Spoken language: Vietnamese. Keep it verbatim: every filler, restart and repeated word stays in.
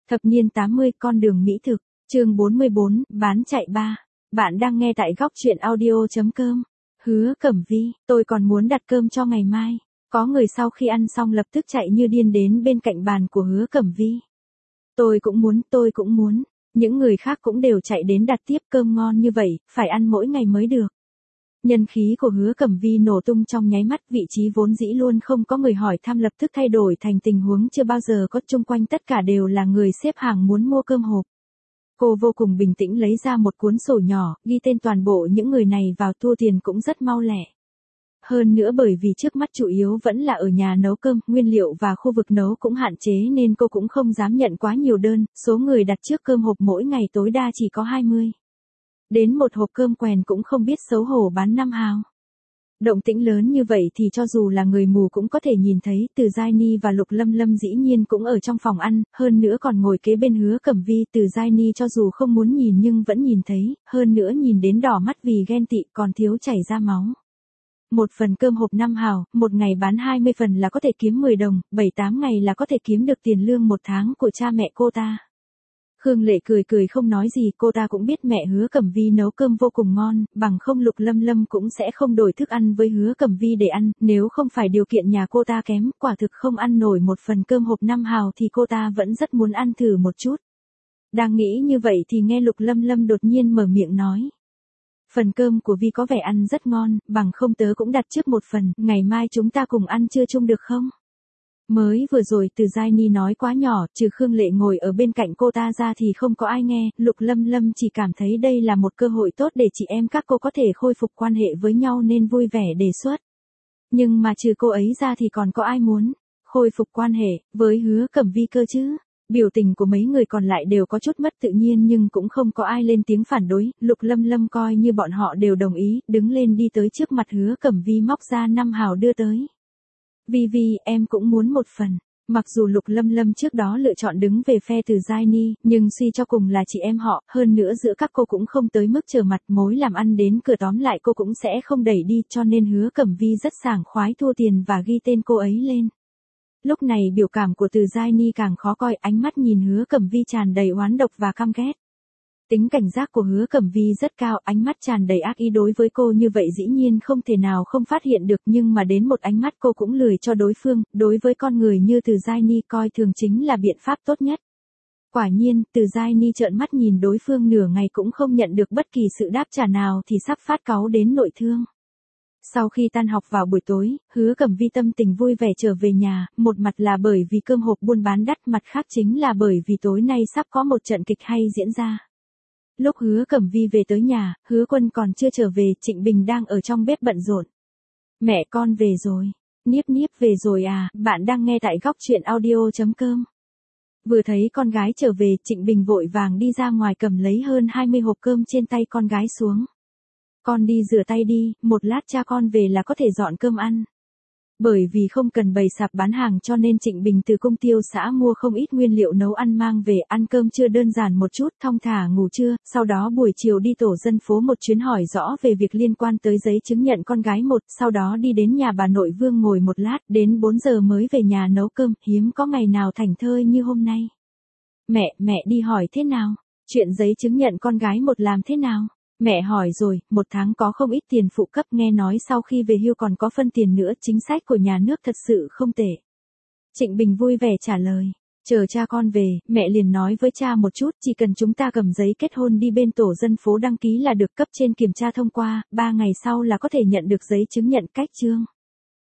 Thập niên tám mươi, con đường mỹ thực, chương bốn mươi bốn, bán chạy ba. Bạn đang nghe tại góc truyện audio chấm com. Hứa Cẩm Vi, tôi còn muốn đặt cơm cho ngày mai. Có người sau khi ăn xong lập tức chạy như điên đến bên cạnh bàn của Hứa Cẩm Vi. Tôi cũng muốn, tôi cũng muốn. Những người khác cũng đều chạy đến đặt tiếp, cơm ngon như vậy, phải ăn mỗi ngày mới được. Nhân khí của Hứa Cẩm Vi nổ tung trong nháy mắt, vị trí vốn dĩ luôn không có người hỏi thăm lập tức thay đổi thành tình huống chưa bao giờ có, chung quanh tất cả đều là người xếp hàng muốn mua cơm hộp. Cô vô cùng bình tĩnh lấy ra một cuốn sổ nhỏ, ghi tên toàn bộ những người này vào, thu tiền cũng rất mau lẹ. Hơn nữa bởi vì trước mắt chủ yếu vẫn là ở nhà nấu cơm, nguyên liệu và khu vực nấu cũng hạn chế nên cô cũng không dám nhận quá nhiều đơn, số người đặt trước cơm hộp mỗi ngày tối đa chỉ có hai mươi. Đến một hộp cơm quèn cũng không biết xấu hổ bán năm hào. Động tĩnh lớn như vậy thì cho dù là người mù cũng có thể nhìn thấy, Từ Giai Ni và Lục Lâm Lâm dĩ nhiên cũng ở trong phòng ăn, hơn nữa còn ngồi kế bên Hứa Cẩm Vi. Từ Giai Ni cho dù không muốn nhìn nhưng vẫn nhìn thấy, hơn nữa nhìn đến đỏ mắt vì ghen tị, còn thiếu chảy ra máu. Một phần cơm hộp năm hào, một ngày bán hai mươi phần là có thể kiếm mười đồng, bảy tám ngày là có thể kiếm được tiền lương một tháng của cha mẹ cô ta. Khương Lệ cười cười không nói gì, cô ta cũng biết mẹ Hứa Cẩm Vi nấu cơm vô cùng ngon, bằng không Lục Lâm Lâm cũng sẽ không đổi thức ăn với Hứa Cẩm Vi để ăn, nếu không phải điều kiện nhà cô ta kém, quả thực không ăn nổi một phần cơm hộp năm hào thì cô ta vẫn rất muốn ăn thử một chút. Đang nghĩ như vậy thì nghe Lục Lâm Lâm đột nhiên mở miệng nói. Phần cơm của Vi có vẻ ăn rất ngon, bằng không tớ cũng đặt trước một phần, ngày mai chúng ta cùng ăn trưa chung được không? Mới vừa rồi Từ Giai Ni nói quá nhỏ, trừ Khương Lệ ngồi ở bên cạnh cô ta ra thì không có ai nghe, Lục Lâm Lâm chỉ cảm thấy đây là một cơ hội tốt để chị em các cô có thể khôi phục quan hệ với nhau nên vui vẻ đề xuất. Nhưng mà trừ cô ấy ra thì còn có ai muốn khôi phục quan hệ với Hứa Cẩm Vi cơ chứ? Biểu tình của mấy người còn lại đều có chút mất tự nhiên nhưng cũng không có ai lên tiếng phản đối, Lục Lâm Lâm coi như bọn họ đều đồng ý, đứng lên đi tới trước mặt Hứa Cẩm Vi móc ra năm hào đưa tới. Vi Vi, em cũng muốn một phần. Mặc dù Lục Lâm Lâm trước đó lựa chọn đứng về phe Từ Giai Ni, nhưng suy cho cùng là chị em họ, hơn nữa giữa các cô cũng không tới mức trở mặt, mối làm ăn đến cửa tóm lại cô cũng sẽ không đẩy đi, cho nên Hứa Cẩm Vi rất sảng khoái thua tiền và ghi tên cô ấy lên. Lúc này biểu cảm của Từ Giai Ni càng khó coi, ánh mắt nhìn Hứa Cẩm Vi tràn đầy oán độc và căm ghét. Tính cảnh giác của Hứa Cẩm Vi rất cao, ánh mắt tràn đầy ác ý đối với cô như vậy dĩ nhiên không thể nào không phát hiện được, nhưng mà đến một ánh mắt cô cũng lười cho đối phương, đối với con người như Từ Giai Ni coi thường chính là biện pháp tốt nhất. Quả nhiên, Từ Giai Ni trợn mắt nhìn đối phương nửa ngày cũng không nhận được bất kỳ sự đáp trả nào thì sắp phát cáu đến nội thương. Sau khi tan học vào buổi tối, Hứa Cẩm Vi tâm tình vui vẻ trở về nhà, một mặt là bởi vì cơm hộp buôn bán đắt, mặt khác chính là bởi vì tối nay sắp có một trận kịch hay diễn ra. Lúc Hứa Cẩm Vi về tới nhà, Hứa Quân còn chưa trở về, Trịnh Bình đang ở trong bếp bận rộn. Mẹ con về rồi. Niếp Niếp về rồi à, bạn đang nghe tại góc truyện audio chấm com. Vừa thấy con gái trở về, Trịnh Bình vội vàng đi ra ngoài cầm lấy hơn hai mươi hộp cơm trên tay con gái xuống. Con đi rửa tay đi, một lát cha con về là có thể dọn cơm ăn. Bởi vì không cần bày sạp bán hàng cho nên Trịnh Bình từ Công Tiêu xã mua không ít nguyên liệu nấu ăn mang về, ăn cơm trưa đơn giản một chút, thong thả ngủ trưa, sau đó buổi chiều đi tổ dân phố một chuyến hỏi rõ về việc liên quan tới giấy chứng nhận con gái một, sau đó đi đến nhà bà nội Vương ngồi một lát, đến bốn giờ mới về nhà nấu cơm, hiếm có ngày nào thảnh thơi như hôm nay. Mẹ, mẹ đi hỏi thế nào? Chuyện giấy chứng nhận con gái một làm thế nào? Mẹ hỏi rồi, một tháng có không ít tiền phụ cấp, nghe nói sau khi về hưu còn có phân tiền nữa, chính sách của nhà nước thật sự không tệ. Trịnh Bình vui vẻ trả lời, chờ cha con về, mẹ liền nói với cha một chút, chỉ cần chúng ta cầm giấy kết hôn đi bên tổ dân phố đăng ký là được, cấp trên kiểm tra thông qua, ba ngày sau là có thể nhận được giấy chứng nhận cách trương.